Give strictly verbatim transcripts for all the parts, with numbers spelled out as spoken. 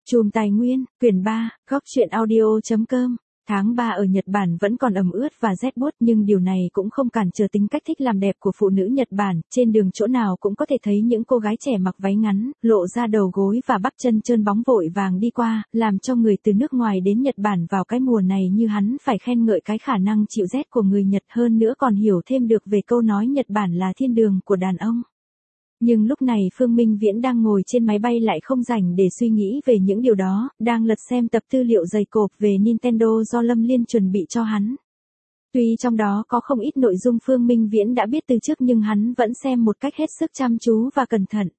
Chùm tài nguyên, quyển ba, góc truyện audio.com. Tháng ba ở Nhật Bản vẫn còn ẩm ướt và rét buốt, nhưng điều này cũng không cản trở tính cách thích làm đẹp của phụ nữ Nhật Bản. Trên đường chỗ nào cũng có thể thấy những cô gái trẻ mặc váy ngắn, lộ ra đầu gối và bắp chân trơn bóng vội vàng đi qua, làm cho người từ nước ngoài đến Nhật Bản vào cái mùa này như hắn phải khen ngợi cái khả năng chịu rét của người Nhật, hơn nữa còn hiểu thêm được về câu nói Nhật Bản là thiên đường của đàn ông. Nhưng lúc này Phương Minh Viễn đang ngồi trên máy bay lại không rảnh để suy nghĩ về những điều đó, đang lật xem tập tư liệu dày cộp về Nintendo do Lâm Liên chuẩn bị cho hắn. Tuy trong đó có không ít nội dung Phương Minh Viễn đã biết từ trước, nhưng hắn vẫn xem một cách hết sức chăm chú và cẩn thận.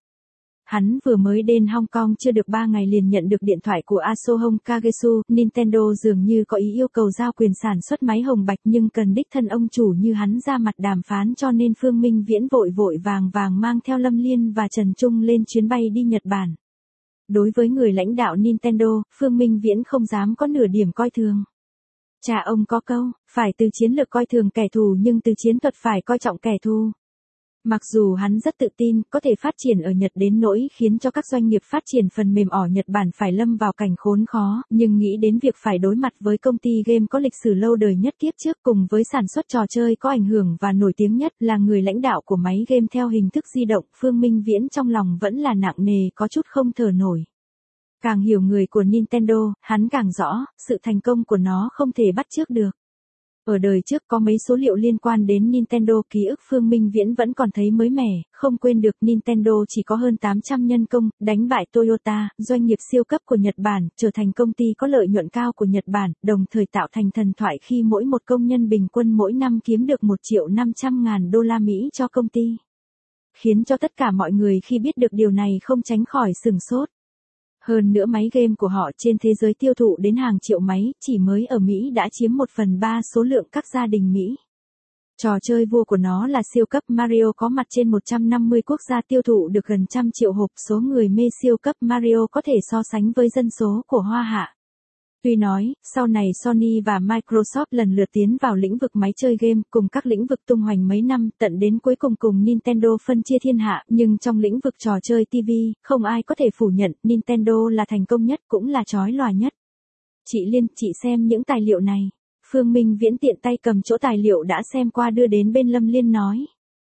Hắn vừa mới đến Hong Kong chưa được ba ngày liền nhận được điện thoại của Asohong Kagesu. Nintendo dường như có ý yêu cầu giao quyền sản xuất máy hồng bạch, nhưng cần đích thân ông chủ như hắn ra mặt đàm phán, cho nên Phương Minh Viễn vội vội vàng vàng mang theo Lâm Liên và Trần Trung lên chuyến bay đi Nhật Bản. Đối với người lãnh đạo Nintendo, Phương Minh Viễn không dám có nửa điểm coi thường. Cha ông có câu, phải từ chiến lược coi thường kẻ thù nhưng từ chiến thuật phải coi trọng kẻ thù. Mặc dù hắn rất tự tin có thể phát triển ở Nhật đến nỗi khiến cho các doanh nghiệp phát triển phần mềm ở Nhật Bản phải lâm vào cảnh khốn khó, nhưng nghĩ đến việc phải đối mặt với công ty game có lịch sử lâu đời nhất kiếp trước cùng với sản xuất trò chơi có ảnh hưởng và nổi tiếng nhất là người lãnh đạo của máy game theo hình thức di động, Phương Minh Viễn trong lòng vẫn là nặng nề, có chút không thở nổi. Càng hiểu người của Nintendo, hắn càng rõ, sự thành công của nó không thể bắt chước được. Ở đời trước có mấy số liệu liên quan đến Nintendo ký ức Phương Minh Viễn vẫn còn thấy mới mẻ, không quên được Nintendo chỉ có hơn tám trăm nhân công, đánh bại Toyota, doanh nghiệp siêu cấp của Nhật Bản, trở thành công ty có lợi nhuận cao của Nhật Bản, đồng thời tạo thành thần thoại khi mỗi một công nhân bình quân mỗi năm kiếm được một triệu năm trăm ngàn đô la Mỹ cho công ty. Khiến cho tất cả mọi người khi biết được điều này không tránh khỏi sửng sốt. Hơn nữa máy game của họ trên thế giới tiêu thụ đến hàng triệu máy, chỉ mới ở Mỹ đã chiếm một phần ba số lượng các gia đình Mỹ. Trò chơi vua của nó là siêu cấp Mario có mặt trên một trăm năm mươi quốc gia, tiêu thụ được gần trăm triệu hộp, số người mê siêu cấp Mario có thể so sánh với dân số của Hoa Hạ. Tuy nói, sau này Sony và Microsoft lần lượt tiến vào lĩnh vực máy chơi game cùng các lĩnh vực tung hoành mấy năm, tận đến cuối cùng cùng Nintendo phân chia thiên hạ, nhưng trong lĩnh vực trò chơi ti vi, không ai có thể phủ nhận Nintendo là thành công nhất cũng là chói lòa nhất. Chị Liên, chị xem những tài liệu này. Phương Minh Viễn tiện tay cầm chỗ tài liệu đã xem qua đưa đến bên Lâm Liên nói.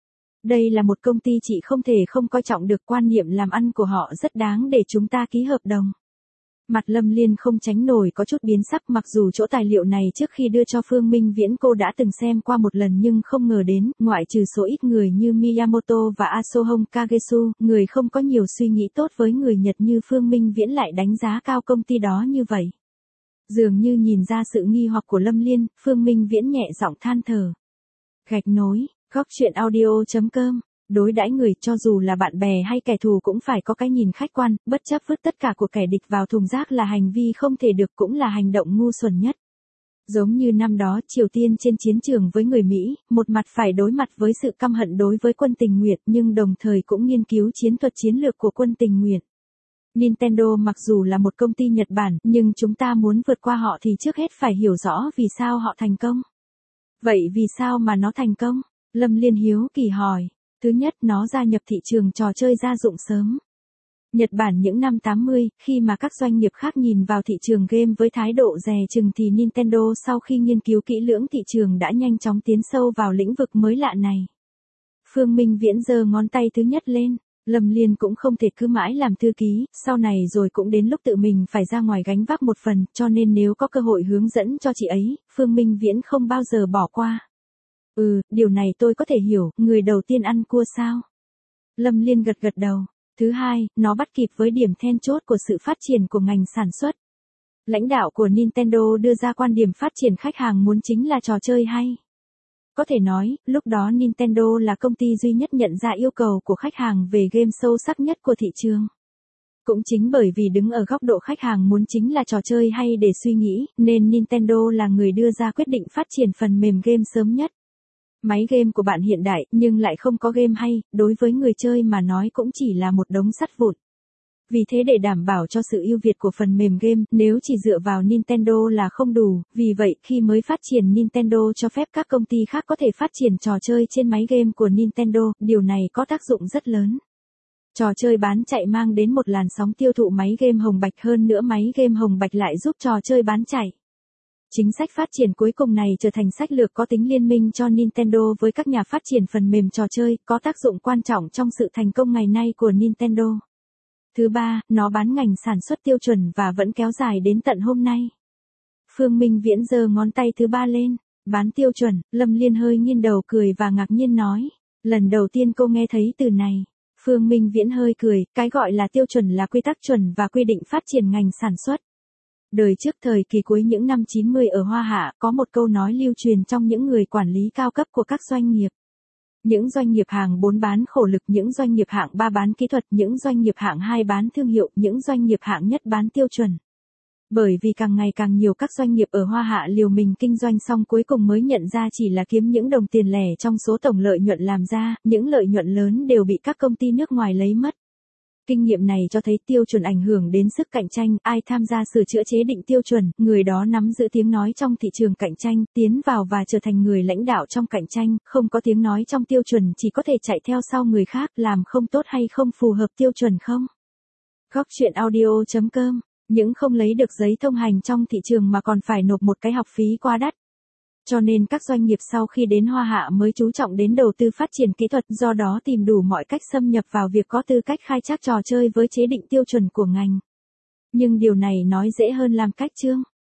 Đây là một công ty chị không thể không coi trọng được, quan niệm làm ăn của họ rất đáng để chúng ta ký hợp đồng. Mặt Lâm Liên không tránh nổi có chút biến sắc, mặc dù chỗ tài liệu này trước khi đưa cho Phương Minh Viễn cô đã từng xem qua một lần, nhưng không ngờ đến, ngoại trừ số ít người như Miyamoto và Asohong Kagesu, người không có nhiều suy nghĩ tốt với người Nhật như Phương Minh Viễn lại đánh giá cao công ty đó như vậy. Dường như nhìn ra sự nghi hoặc của Lâm Liên, Phương Minh Viễn nhẹ giọng than thở. Gạch nối, góc truyện audio.com. Đối đãi người, cho dù là bạn bè hay kẻ thù cũng phải có cái nhìn khách quan, bất chấp vứt tất cả của kẻ địch vào thùng rác là hành vi không thể được, cũng là hành động ngu xuẩn nhất. Giống như năm đó Triều Tiên trên chiến trường với người Mỹ, một mặt phải đối mặt với sự căm hận đối với quân tình nguyện, nhưng đồng thời cũng nghiên cứu chiến thuật chiến lược của quân tình nguyện. Nintendo mặc dù là một công ty Nhật Bản, nhưng chúng ta muốn vượt qua họ thì trước hết phải hiểu rõ vì sao họ thành công. Vậy vì sao mà nó thành công? Lâm Liên hiếu kỳ hỏi. Thứ nhất, nó gia nhập thị trường trò chơi gia dụng sớm. Nhật Bản những năm tám mươi, khi mà các doanh nghiệp khác nhìn vào thị trường game với thái độ dè chừng thì Nintendo sau khi nghiên cứu kỹ lưỡng thị trường đã nhanh chóng tiến sâu vào lĩnh vực mới lạ này. Phương Minh Viễn giơ ngón tay thứ nhất lên. Lâm Liên cũng không thể cứ mãi làm thư ký, sau này rồi cũng đến lúc tự mình phải ra ngoài gánh vác một phần, cho nên nếu có cơ hội hướng dẫn cho chị ấy, Phương Minh Viễn không bao giờ bỏ qua. Ừ, điều này tôi có thể hiểu, người đầu tiên ăn cua sao? Lâm Liên gật gật đầu. Thứ hai, nó bắt kịp với điểm then chốt của sự phát triển của ngành sản xuất. Lãnh đạo của Nintendo đưa ra quan điểm phát triển khách hàng muốn chính là trò chơi hay. Có thể nói, lúc đó Nintendo là công ty duy nhất nhận ra yêu cầu của khách hàng về game sâu sắc nhất của thị trường. Cũng chính bởi vì đứng ở góc độ khách hàng muốn chính là trò chơi hay để suy nghĩ, nên Nintendo là người đưa ra quyết định phát triển phần mềm game sớm nhất. Máy game của bạn hiện đại, nhưng lại không có game hay, đối với người chơi mà nói cũng chỉ là một đống sắt vụn. Vì thế để đảm bảo cho sự ưu việt của phần mềm game, nếu chỉ dựa vào Nintendo là không đủ, vì vậy khi mới phát triển Nintendo cho phép các công ty khác có thể phát triển trò chơi trên máy game của Nintendo, điều này có tác dụng rất lớn. Trò chơi bán chạy mang đến một làn sóng tiêu thụ máy game hồng bạch, hơn nữa máy game hồng bạch lại giúp trò chơi bán chạy. Chính sách phát triển cuối cùng này trở thành sách lược có tính liên minh cho Nintendo với các nhà phát triển phần mềm trò chơi, có tác dụng quan trọng trong sự thành công ngày nay của Nintendo. Thứ ba, nó bán ngành sản xuất tiêu chuẩn và vẫn kéo dài đến tận hôm nay. Phương Minh Viễn giơ ngón tay thứ ba lên, bán tiêu chuẩn. Lâm Liên hơi nghiêng đầu cười và ngạc nhiên nói, lần đầu tiên cô nghe thấy từ này. Phương Minh Viễn hơi cười, cái gọi là tiêu chuẩn là quy tắc chuẩn và quy định phát triển ngành sản xuất. Đời trước thời kỳ cuối những năm chín mươi ở Hoa Hạ, có một câu nói lưu truyền trong những người quản lý cao cấp của các doanh nghiệp. Những doanh nghiệp hạng bốn bán khổ lực, những doanh nghiệp hạng ba bán kỹ thuật, những doanh nghiệp hạng hai bán thương hiệu, những doanh nghiệp hạng nhất bán tiêu chuẩn. Bởi vì càng ngày càng nhiều các doanh nghiệp ở Hoa Hạ liều mình kinh doanh xong cuối cùng mới nhận ra chỉ là kiếm những đồng tiền lẻ trong số tổng lợi nhuận làm ra, những lợi nhuận lớn đều bị các công ty nước ngoài lấy mất. Kinh nghiệm này cho thấy tiêu chuẩn ảnh hưởng đến sức cạnh tranh, ai tham gia sửa chữa chế định tiêu chuẩn, người đó nắm giữ tiếng nói trong thị trường cạnh tranh, tiến vào và trở thành người lãnh đạo trong cạnh tranh, không có tiếng nói trong tiêu chuẩn chỉ có thể chạy theo sau người khác, làm không tốt hay không phù hợp tiêu chuẩn không. Góc truyện audio chấm com, những không lấy được giấy thông hành trong thị trường mà còn phải nộp một cái học phí quá đắt. Cho nên các doanh nghiệp sau khi đến Hoa Hạ mới chú trọng đến đầu tư phát triển kỹ thuật, do đó tìm đủ mọi cách xâm nhập vào việc có tư cách khai thác trò chơi với chế định tiêu chuẩn của ngành. Nhưng điều này nói dễ hơn làm cách chương.